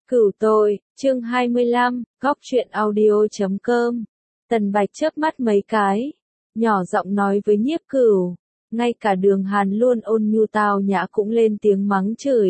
Cửu tôi, chương 25, góc truyện audio.com. Tần Bạch chớp mắt mấy cái, nhỏ giọng nói với Nhiếp Cửu, ngay cả Đường Hàn luôn ôn nhu tao nhã cũng lên tiếng mắng chửi.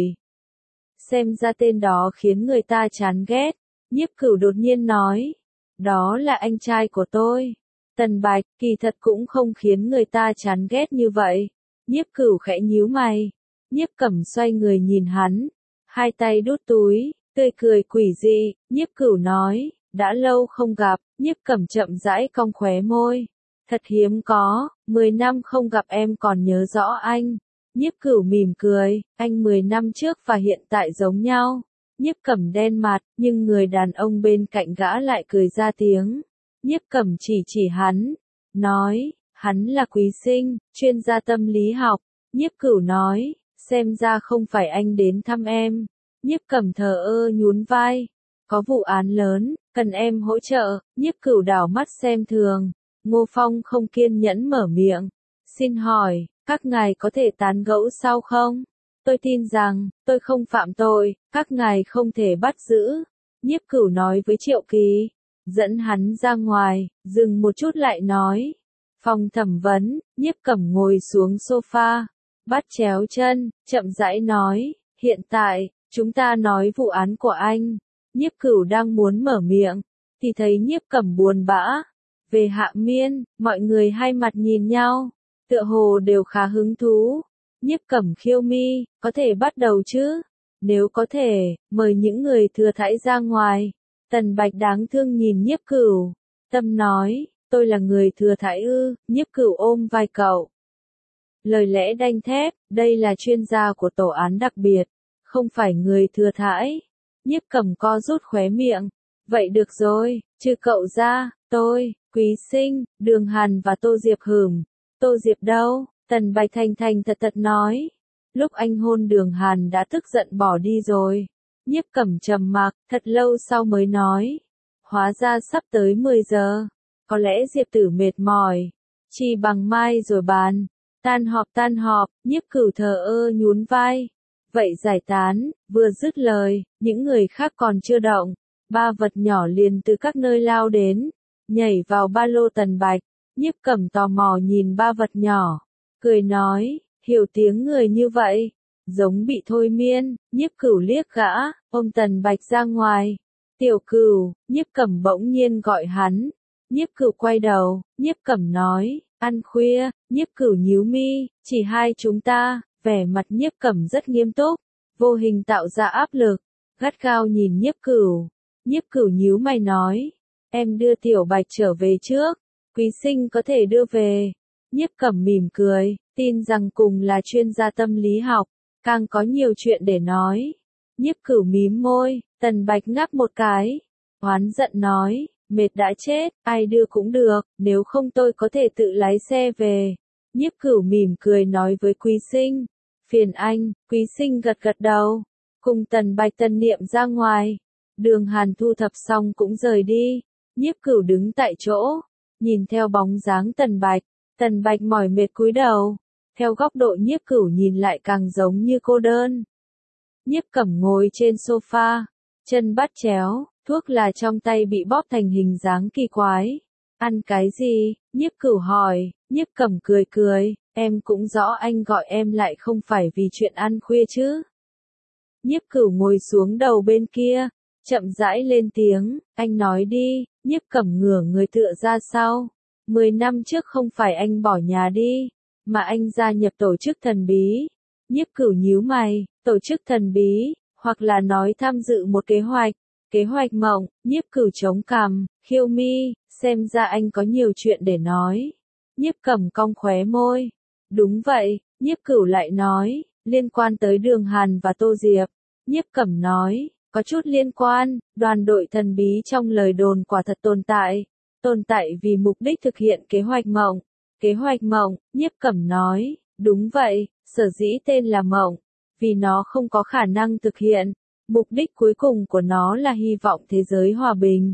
Xem ra tên đó khiến người ta chán ghét. Nhiếp Cửu đột nhiên nói, đó là anh trai của tôi. Tần Bạch, kỳ thật cũng không khiến người ta chán ghét như vậy. Nhiếp Cửu khẽ nhíu mày. Nhiếp Cẩm xoay người nhìn hắn, hai tay đút túi, tươi cười quỷ dị. Nhiếp Cửu nói, đã lâu không gặp. Nhiếp Cẩm chậm rãi cong khóe môi. Thật hiếm có, 10 năm không gặp em còn nhớ rõ anh. Nhiếp Cửu mỉm cười, anh 10 năm trước và hiện tại giống nhau. Nhiếp Cẩm đen mặt, nhưng người đàn ông bên cạnh gã lại cười ra tiếng. Nhiếp Cẩm chỉ hắn, nói, hắn là Quý Sinh, chuyên gia tâm lý học. Nhiếp Cửu nói, xem ra không phải anh đến thăm em. Nhiếp Cẩm thờ ơ nhún vai, có vụ án lớn, cần em hỗ trợ. Nhiếp Cửu đảo mắt xem thường. Ngô Phong không kiên nhẫn mở miệng, xin hỏi, các ngài có thể tán gẫu sau không? Tôi tin rằng, tôi không phạm tội, các ngài không thể bắt giữ. Nhiếp Cửu nói với Triệu Kỳ, dẫn hắn ra ngoài, dừng một chút lại nói. Phòng thẩm vấn. Nhiếp Cẩm ngồi xuống sofa, bắt chéo chân, chậm rãi nói, hiện tại, chúng ta nói vụ án của anh. Nhiếp Cửu đang muốn mở miệng, thì thấy Nhiếp Cẩm buồn bã. Về Hạ Miên, mọi người hai mặt nhìn nhau, tựa hồ đều khá hứng thú. Nhiếp Cẩm khiêu mi, có thể bắt đầu chứ? Nếu có thể, mời những người thừa thãi ra ngoài. Tần Bạch đáng thương nhìn Nhiếp Cửu, tâm nói, tôi là người thừa thãi ư? Nhiếp Cửu ôm vai cậu. Lời lẽ đanh thép, đây là chuyên gia của tổ án đặc biệt, không phải người thừa thãi. Nhiếp Cẩm co rút khóe miệng, vậy được rồi, trừ cậu ra, tôi, Quý Sinh, Đường Hàn và Tô Diệp Hửm. Tô Diệp đâu? Tần Bạch thành thành thật thật nói. Lúc anh hôn Đường Hàn đã tức giận bỏ đi rồi. Nhiếp Cẩm trầm mặc, thật lâu sau mới nói. Hóa ra sắp tới 10 giờ. Có lẽ Diệp Tử mệt mỏi. Chỉ bằng mai rồi bàn. Tan họp, Nhiếp Cửu thờ ơ nhún vai. Vậy giải tán, vừa dứt lời, những người khác còn chưa động. Ba vật nhỏ liền từ các nơi lao đến, nhảy vào ba lô Tần Bạch. Nhiếp Cẩm tò mò nhìn ba vật nhỏ, cười nói, hiểu tiếng người như vậy, giống bị thôi miên. Nhiếp Cửu liếc gã, ôm Tần Bạch ra ngoài. Tiểu Cửu. Nhiếp Cẩm bỗng nhiên gọi hắn. Nhiếp Cửu quay đầu, Nhiếp Cẩm nói, ăn khuya. Nhiếp Cửu nhíu mi, chỉ hai chúng ta. Vẻ mặt Nhiếp Cẩm rất nghiêm túc, vô hình tạo ra áp lực, gắt gao nhìn Nhiếp Cửu. Nhiếp Cửu nhíu mày nói, em đưa Tiểu Bạch trở về trước, Quý Sinh có thể đưa về. Nhiếp Cẩm mỉm cười, tin rằng cùng là chuyên gia tâm lý học, càng có nhiều chuyện để nói. Nhiếp Cửu mím môi, Tần Bạch ngáp một cái, oán giận nói, mệt đã chết, ai đưa cũng được, nếu không tôi có thể tự lái xe về. Nhiếp Cửu mỉm cười nói với Quý Sinh, phiền anh. Quý Sinh gật gật đầu, cùng Tần Bạch tân niệm ra ngoài. Đường Hàn thu thập xong cũng rời đi. Nhiếp Cửu đứng tại chỗ, nhìn theo bóng dáng Tần Bạch. Tần Bạch mỏi mệt cúi đầu, theo góc độ Nhiếp Cửu nhìn lại càng giống như cô đơn. Nhiếp Cẩm ngồi trên sofa, chân bắt chéo, thuốc là trong tay bị bóp thành hình dáng kỳ quái. Ăn cái gì? Nhiếp Cửu hỏi. Nhiếp Cẩm cười cười, em cũng rõ anh gọi em lại không phải vì chuyện ăn khuya chứ. Nhiếp Cửu ngồi xuống đầu bên kia, chậm rãi lên tiếng, anh nói đi. Nhiếp Cẩm ngửa người tựa ra sau. 10 năm trước không phải anh bỏ nhà đi, mà anh gia nhập tổ chức thần bí. Nhiếp Cửu nhíu mày, tổ chức thần bí, hoặc là nói tham dự một kế hoạch mộng. Nhiếp Cửu chống cằm, khiêu mi, xem ra anh có nhiều chuyện để nói. Nhiếp Cẩm cong khóe môi. Đúng vậy. Nhiếp Cửu lại nói, liên quan tới Đường Hàn và Tô Diệp. Nhiếp Cẩm nói, có chút liên quan, đoàn đội thần bí trong lời đồn quả thật tồn tại vì mục đích thực hiện kế hoạch mộng. Kế hoạch mộng. Nhiếp Cẩm nói, đúng vậy, sở dĩ tên là mộng, vì nó không có khả năng thực hiện. Mục đích cuối cùng của nó là hy vọng thế giới hòa bình.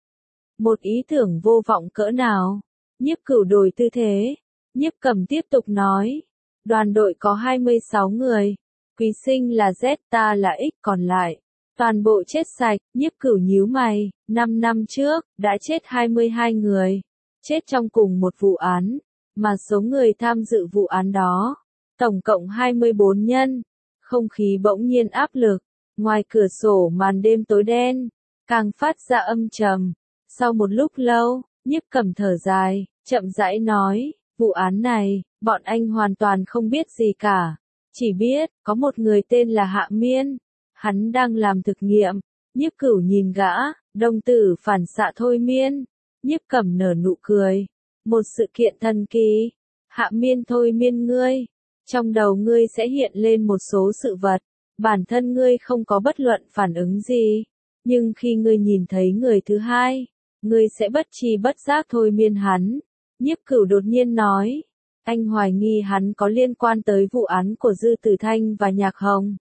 Một ý tưởng vô vọng cỡ nào. Nhiếp Cửu đổi tư thế. Nhiếp Cẩm tiếp tục nói, đoàn đội có 26 người. Quý Sinh là Z, ta là X, còn lại Toàn bộ chết sạch, Nhiếp Cửu nhíu mày, 5 năm trước, đã chết 22 người, chết trong cùng một vụ án, mà số người tham dự vụ án đó, tổng cộng 24 nhân, không khí bỗng nhiên áp lực, ngoài cửa sổ màn đêm tối đen, càng phát ra âm trầm. Sau một lúc lâu, Nhiếp Cẩm thở dài, chậm rãi nói, vụ án này, bọn anh hoàn toàn không biết gì cả, chỉ biết, có một người tên là Hạ Miên, hắn đang làm thực nghiệm. Nhiếp Cửu nhìn gã, đồng tử phản xạ thôi miên. Nhiếp Cẩm nở nụ cười, một sự kiện thần kỳ. Hạ Miên thôi miên ngươi, trong đầu ngươi sẽ hiện lên một số sự vật, bản thân ngươi không có bất luận phản ứng gì, nhưng khi ngươi nhìn thấy người thứ hai, ngươi sẽ bất tri bất giác thôi miên hắn. Nhiếp Cửu đột nhiên nói, anh hoài nghi hắn có liên quan tới vụ án của Dư Tử Thanh và Nhạc Hồng.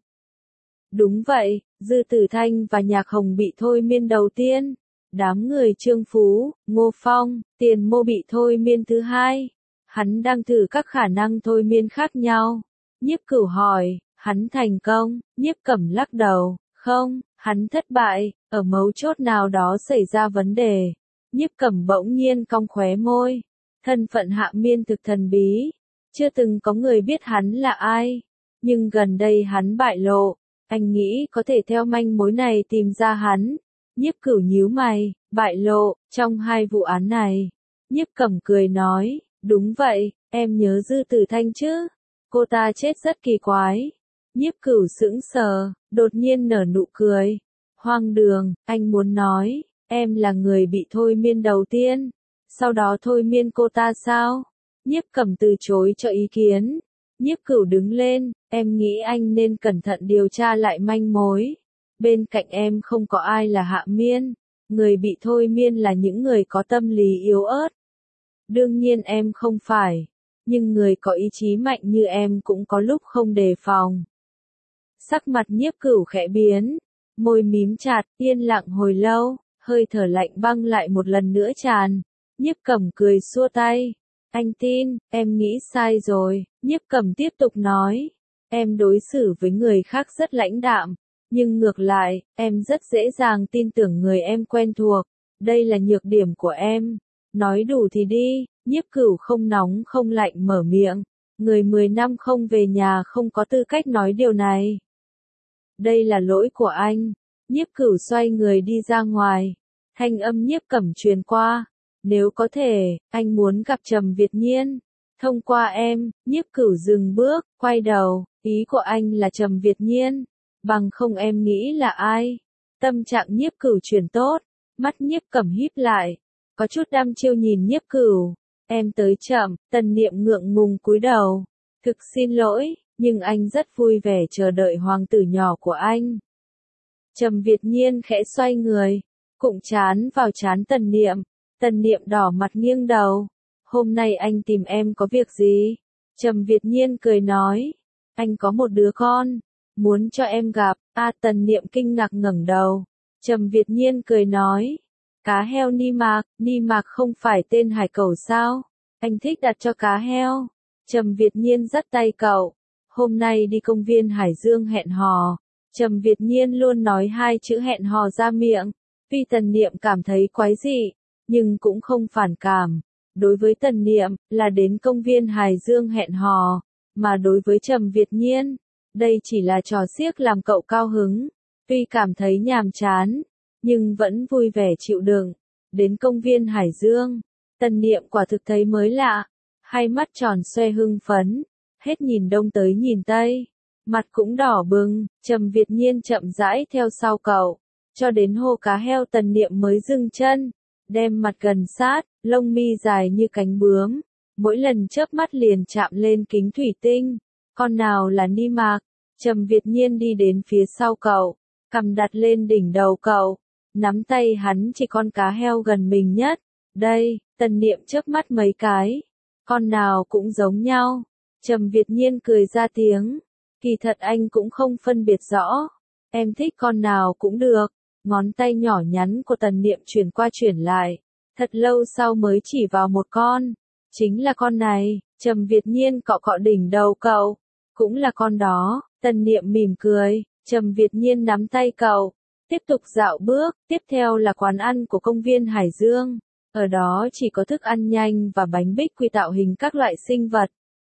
Đúng vậy, Dư Tử Thanh và Nhạc Hồng bị thôi miên đầu tiên, đám người Trương Phú, Ngô Phong, Tiền Mô bị thôi miên thứ hai. Hắn đang thử các khả năng thôi miên khác nhau. Nhiếp Cửu hỏi, hắn thành công? Nhiếp Cẩm lắc đầu, không, hắn thất bại, ở mấu chốt nào đó xảy ra vấn đề. Nhiếp Cẩm bỗng nhiên cong khóe môi, thân phận Hạ Miên thực thần bí, chưa từng có người biết hắn là ai, nhưng gần đây hắn bại lộ, anh nghĩ có thể theo manh mối này tìm ra hắn. Nhiếp Cửu nhíu mày, bại lộ, trong hai vụ án này. Nhiếp Cẩm cười nói, đúng vậy, em nhớ Dư Tử Thanh chứ? Cô ta chết rất kỳ quái. Nhiếp Cửu sững sờ, đột nhiên nở nụ cười. Hoang đường, anh muốn nói, em là người bị thôi miên đầu tiên, sau đó thôi miên cô ta sao? Nhiếp Cẩm từ chối cho ý kiến. Nhiếp Cửu đứng lên, em nghĩ anh nên cẩn thận điều tra lại manh mối. Bên cạnh em không có ai là Hạ Miên, người bị thôi miên là những người có tâm lý yếu ớt. Đương nhiên em không phải, nhưng người có ý chí mạnh như em cũng có lúc không đề phòng. Sắc mặt Nhiếp Cửu khẽ biến, môi mím chặt, yên lặng hồi lâu, hơi thở lạnh băng lại một lần nữa tràn. Nhiếp Cẩm cười xua tay, anh tin, em nghĩ sai rồi. Nhiếp Cẩm tiếp tục nói, em đối xử với người khác rất lãnh đạm, nhưng ngược lại, em rất dễ dàng tin tưởng người em quen thuộc, đây là nhược điểm của em. Nói đủ thì đi. Nhiếp Cửu không nóng không lạnh mở miệng, người 10 năm không về nhà không có tư cách nói điều này. Đây là lỗi của anh. Nhiếp Cửu xoay người đi ra ngoài, thanh âm Nhiếp Cẩm truyền qua, nếu có thể, anh muốn gặp Trầm Việt Nhiên. Thông qua em. Nhiếp Cửu dừng bước, quay đầu, ý của anh là Trầm Việt Nhiên, bằng không em nghĩ là ai? Tâm trạng Nhiếp Cửu chuyển tốt, mắt Nhiếp Cẩm híp lại, có chút đăm chiêu nhìn Nhiếp Cửu. Em tới chậm. Tần Niệm ngượng ngùng cúi đầu, thực xin lỗi, nhưng anh rất vui vẻ chờ đợi hoàng tử nhỏ của anh. Trầm Việt Nhiên khẽ xoay người, cụng trán vào trán Tần Niệm. Tần Niệm đỏ mặt nghiêng đầu. Hôm nay anh tìm em có việc gì? Trầm Việt Nhiên cười nói, anh có một đứa con, muốn cho em gặp. Tần Niệm kinh ngạc ngẩng đầu. Trầm Việt Nhiên cười nói, cá heo Ni Mạc không phải tên hải cẩu sao? Anh thích đặt cho cá heo. Trầm Việt Nhiên dắt tay cậu. Hôm nay đi công viên Hải Dương hẹn hò. Trầm Việt Nhiên luôn nói hai chữ hẹn hò ra miệng. Tuy Tần Niệm cảm thấy quái dị, nhưng cũng không phản cảm. Đối với Tần Niệm, là đến công viên Hải Dương hẹn hò, mà đối với Trầm Việt Nhiên, đây chỉ là trò xiếc làm cậu cao hứng. Tuy cảm thấy nhàm chán, nhưng vẫn vui vẻ chịu đựng. Đến công viên Hải Dương, Tần Niệm quả thực thấy mới lạ, hai mắt tròn xoe hưng phấn, hết nhìn đông tới nhìn tây, mặt cũng đỏ bừng. Trầm Việt Nhiên chậm rãi theo sau cậu, cho đến hô cá heo Tần Niệm mới dừng chân, đem mặt gần sát, lông mi dài như cánh bướm, mỗi lần chớp mắt liền chạm lên kính thủy tinh. Con nào là Ni Mạc? Trầm Việt Nhiên đi đến phía sau cậu, cầm đặt lên đỉnh đầu cậu, nắm tay hắn chỉ con cá heo gần mình nhất. Đây. Tần Niệm chớp mắt mấy cái, con nào cũng giống nhau. Trầm Việt Nhiên cười ra tiếng, kỳ thật anh cũng không phân biệt rõ, em thích con nào cũng được. Ngón tay nhỏ nhắn của Tần Niệm chuyển qua chuyển lại, thật lâu sau mới chỉ vào một con, chính là con này. Trầm Việt Nhiên cọ cọ đỉnh đầu cậu, cũng là con đó. Tần Niệm mỉm cười, Trầm Việt Nhiên nắm tay cậu, tiếp tục dạo bước, tiếp theo là quán ăn của công viên Hải Dương. Ở đó chỉ có thức ăn nhanh và bánh bích quy tạo hình các loại sinh vật.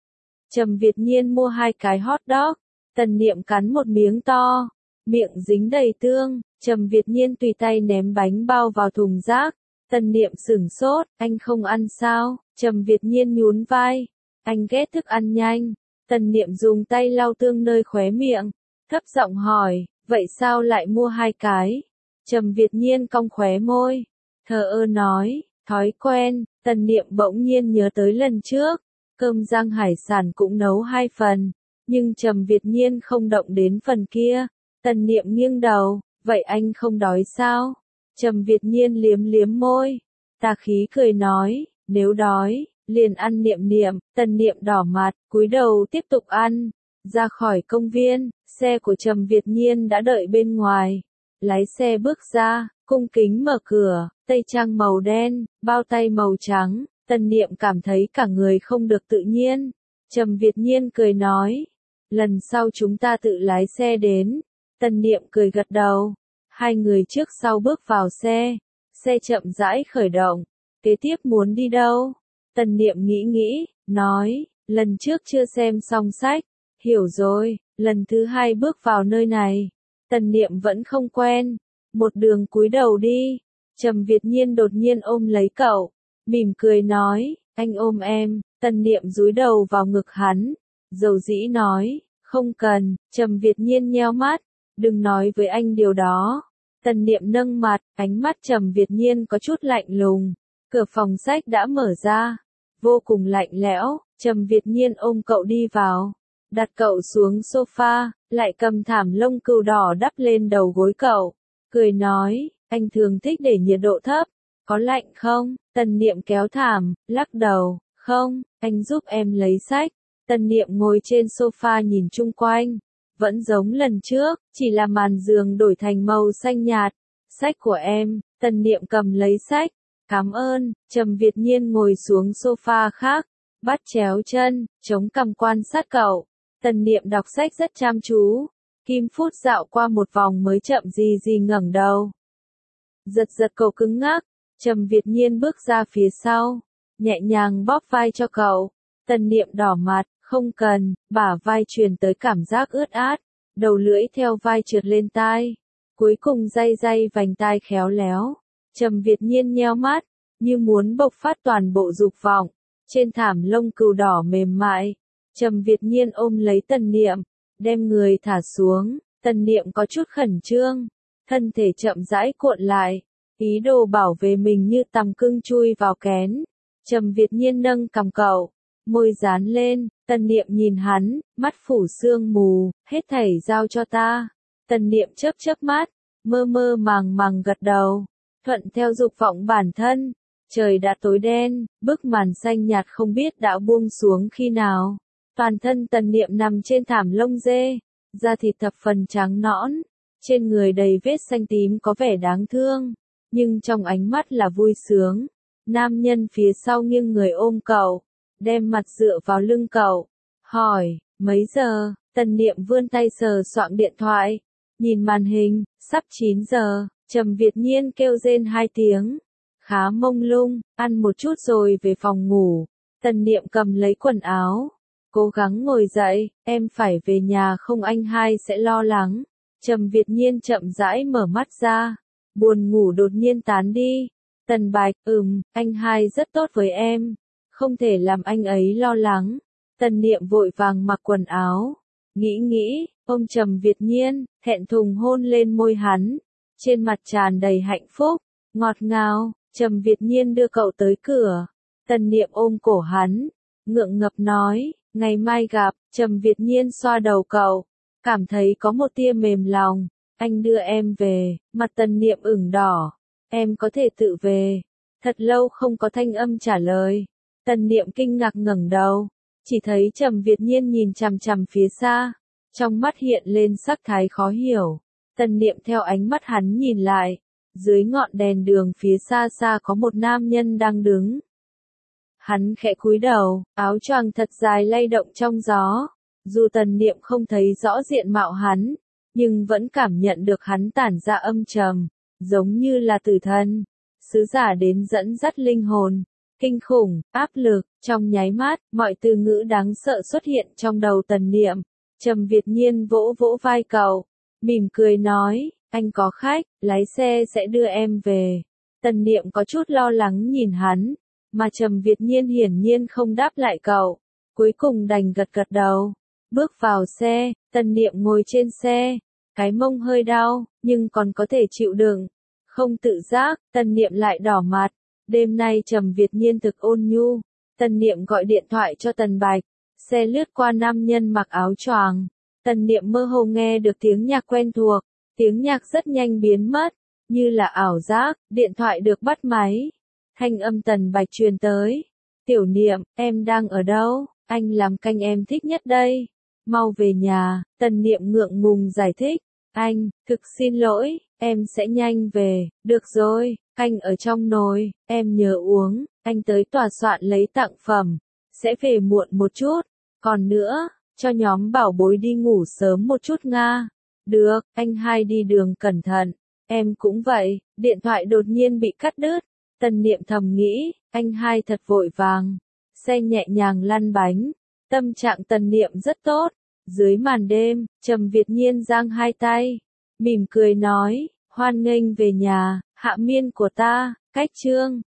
Trầm Việt Nhiên mua 2 cái hot dog, Tần Niệm cắn một miếng to, miệng dính đầy tương, Trầm Việt Nhiên tùy tay ném bánh bao vào thùng rác. Tần Niệm sửng sốt, anh không ăn sao? Trầm Việt Nhiên nhún vai, anh ghét thức ăn nhanh. Tần Niệm dùng tay lau tương nơi khóe miệng, thấp giọng hỏi, vậy sao lại mua 2 cái? Trầm Việt Nhiên cong khóe môi, thờ ơ nói, thói quen. Tần Niệm bỗng nhiên nhớ tới lần trước, cơm rang hải sản cũng nấu 2 phần, nhưng Trầm Việt Nhiên không động đến phần kia. Tần Niệm nghiêng đầu, vậy anh không đói sao? Trầm Việt Nhiên liếm liếm môi, tà khí cười nói, nếu đói, liền ăn. Niệm Niệm. Tần Niệm đỏ mặt, cúi đầu tiếp tục ăn. Ra khỏi công viên, xe của Trầm Việt Nhiên đã đợi bên ngoài. Lái xe bước ra, cung kính mở cửa, tây trang màu đen, bao tay màu trắng. Tần Niệm cảm thấy cả người không được tự nhiên. Trầm Việt Nhiên cười nói, lần sau chúng ta tự lái xe đến. Tần Niệm cười gật đầu. Hai người trước sau bước vào xe. Xe chậm rãi khởi động. Kế tiếp muốn đi đâu? Tần Niệm nghĩ, nói, lần trước chưa xem xong sách. Hiểu rồi, lần thứ 2 bước vào nơi này. Tần Niệm vẫn không quen. Một đường cúi đầu đi. Trầm Việt Nhiên đột nhiên ôm lấy cậu. Mỉm cười nói, anh ôm em. Tần Niệm dúi đầu vào ngực hắn. Dầu dĩ nói, không cần. Trầm Việt Nhiên nheo mắt. Đừng nói với anh điều đó. Tần Niệm nâng mặt, ánh mắt Trầm Việt Nhiên có chút lạnh lùng. Cửa phòng sách đã mở ra. Vô cùng lạnh lẽo. Trầm Việt Nhiên ôm cậu đi vào. Đặt cậu xuống sofa, lại cầm thảm lông cừu đỏ đắp lên đầu gối cậu. Cười nói, anh thường thích để nhiệt độ thấp. Có lạnh không? Tần Niệm kéo thảm, lắc đầu, không, anh giúp em lấy sách. Tần Niệm ngồi trên sofa nhìn chung quanh. Vẫn giống lần trước, chỉ là màn giường đổi thành màu xanh nhạt. Sách của em. Tần Niệm cầm lấy sách. Cảm ơn. Trầm Việt Nhiên ngồi xuống sofa khác, bắt chéo chân, chống cằm quan sát cậu. Tần Niệm đọc sách rất chăm chú. Kim Phút dạo qua một vòng mới chậm gì ngẩng đầu. Giật cậu cứng ngắc. Trầm Việt Nhiên bước ra phía sau, nhẹ nhàng bóp vai cho cậu. Tần Niệm đỏ mặt, không cần. Bả vai truyền tới cảm giác ướt át. Đầu lưỡi theo vai trượt lên tai. Cuối cùng day vành tai khéo léo. Trầm Việt Nhiên nheo mắt, như muốn bộc phát toàn bộ dục vọng. Trên thảm lông cừu đỏ mềm mại, Trầm Việt Nhiên ôm lấy Tần Niệm, đem người thả xuống. Tần Niệm có chút khẩn trương, thân thể chậm rãi cuộn lại, ý đồ bảo vệ mình như tằm cưng chui vào kén. Trầm Việt Nhiên nâng cằm cậu, môi dán lên. Tần Niệm nhìn hắn, mắt phủ sương mù, hết thảy giao cho ta. Tần Niệm chớp mắt, mơ màng gật đầu, thuận theo dục vọng bản thân. Trời đã tối đen, bức màn xanh nhạt không biết đã buông xuống khi nào. Toàn thân Tần Niệm nằm trên thảm lông dê, da thịt thập phần trắng nõn, trên người đầy vết xanh tím có vẻ đáng thương, nhưng trong ánh mắt là vui sướng. Nam nhân phía sau nghiêng người ôm cậu, đem mặt dựa vào lưng cậu, hỏi, mấy giờ? Tần Niệm vươn tay sờ soạng điện thoại, nhìn màn hình, sắp 9 giờ. Trầm Việt Nhiên kêu rên 2 tiếng. Khá mông lung, ăn một chút rồi về phòng ngủ. Tần Niệm cầm lấy quần áo, cố gắng ngồi dậy, em phải về nhà không anh hai sẽ lo lắng. Trầm Việt Nhiên chậm rãi mở mắt ra, buồn ngủ đột nhiên tán đi. Tần Bạch, anh hai rất tốt với em, không thể làm anh ấy lo lắng. Tần Niệm vội vàng mặc quần áo, nghĩ, ôm Trầm Việt Nhiên, thẹn thùng hôn lên môi hắn, trên mặt tràn đầy hạnh phúc, ngọt ngào. Trầm Việt Nhiên đưa cậu tới cửa. Tần Niệm ôm cổ hắn, ngượng ngập nói, ngày mai gặp. Trầm Việt Nhiên xoa đầu cậu, cảm thấy có một tia mềm lòng. Anh đưa em về. Mặt Tần Niệm ửng đỏ, em có thể tự về. Thật lâu không có thanh âm trả lời. Tần Niệm kinh ngạc ngẩng đầu, chỉ thấy Trầm Việt Nhiên nhìn chằm chằm phía xa, trong mắt hiện lên sắc thái khó hiểu. Tần Niệm theo ánh mắt hắn nhìn lại. Dưới ngọn đèn đường phía xa có một nam nhân đang đứng. Hắn khẽ cúi đầu, áo choàng thật dài lay động trong gió. Dù Tần Niệm không thấy rõ diện mạo hắn, nhưng vẫn cảm nhận được hắn tản ra âm trầm, giống như là tử thần. Sứ giả đến dẫn dắt linh hồn, kinh khủng, áp lực, trong nháy mắt, mọi từ ngữ đáng sợ xuất hiện trong đầu Tần Niệm. Trầm Việt Nhiên vỗ vỗ vai cậu, mỉm cười nói, anh có khách, lái xe sẽ đưa em về. Tần Niệm có chút lo lắng nhìn hắn, mà Trầm Việt Nhiên hiển nhiên không đáp lại cậu, cuối cùng đành gật gật đầu. Bước vào xe, Tần Niệm ngồi trên xe, cái mông hơi đau, nhưng còn có thể chịu đựng. Không tự giác, Tần Niệm lại đỏ mặt. Đêm nay Trầm Việt Nhiên thực ôn nhu. Tần Niệm gọi điện thoại cho Tần Bạch. Xe lướt qua nam nhân mặc áo choàng. Tần Niệm mơ hồ nghe được tiếng nhạc quen thuộc. Tiếng nhạc rất nhanh biến mất, như là ảo giác. Điện thoại được bắt máy. Thanh âm Tần Bạch truyền tới. Tiểu Niệm, em đang ở đâu? Anh làm canh em thích nhất đây. Mau về nhà. Tần Niệm ngượng ngùng giải thích. Anh, thực xin lỗi, em sẽ nhanh về. Được rồi, canh ở trong nồi, em nhớ uống. Anh tới tòa soạn lấy tặng phẩm, sẽ về muộn một chút. Còn nữa, cho nhóm bảo bối đi ngủ sớm một chút nga. Được, anh hai đi đường cẩn thận. Em cũng vậy. Điện thoại đột nhiên bị cắt đứt. Tần Niệm thầm nghĩ, anh hai thật vội vàng. Xe nhẹ nhàng lăn bánh. Tâm trạng Tần Niệm rất tốt. Dưới màn đêm, Trầm Việt Nhiên giang hai tay, mỉm cười nói, hoan nghênh về nhà, hạ miên của ta, cách chương.